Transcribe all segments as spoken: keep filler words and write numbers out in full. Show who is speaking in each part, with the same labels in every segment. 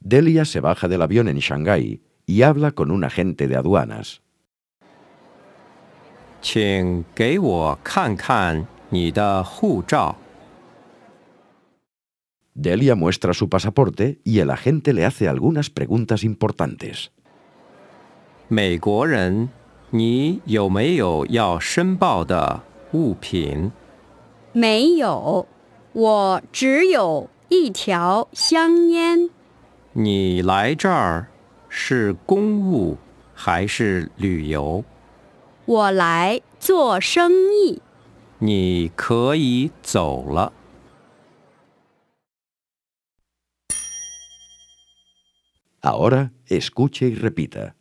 Speaker 1: Delia se baja del avión en Shanghái y habla con un agente de aduanas.
Speaker 2: 请给我看看你的护照。
Speaker 1: Delia muestra su pasaporte y el agente le hace algunas preguntas importantes.
Speaker 2: 美国人，你有没有要申报的物品？
Speaker 3: 没有，我只有一条香烟。
Speaker 2: 你来这儿是公务还是旅游？
Speaker 3: 我来做生意。
Speaker 2: 你可以走了。
Speaker 1: Ahora escuche y repita.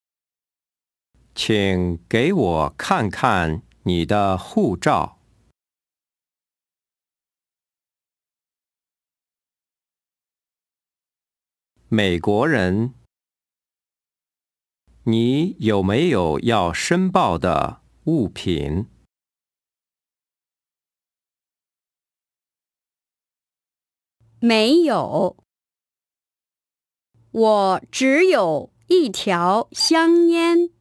Speaker 2: 请给我看看你的护照。美国人，你有没有要申报的物品？
Speaker 3: 没有，我只有一条香烟。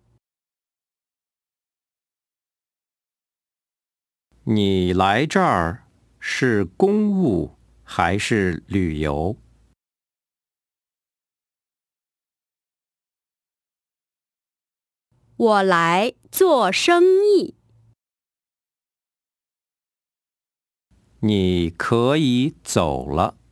Speaker 2: 你来这儿是公务还是旅游？
Speaker 3: 我来做生意。
Speaker 2: 你可以走了。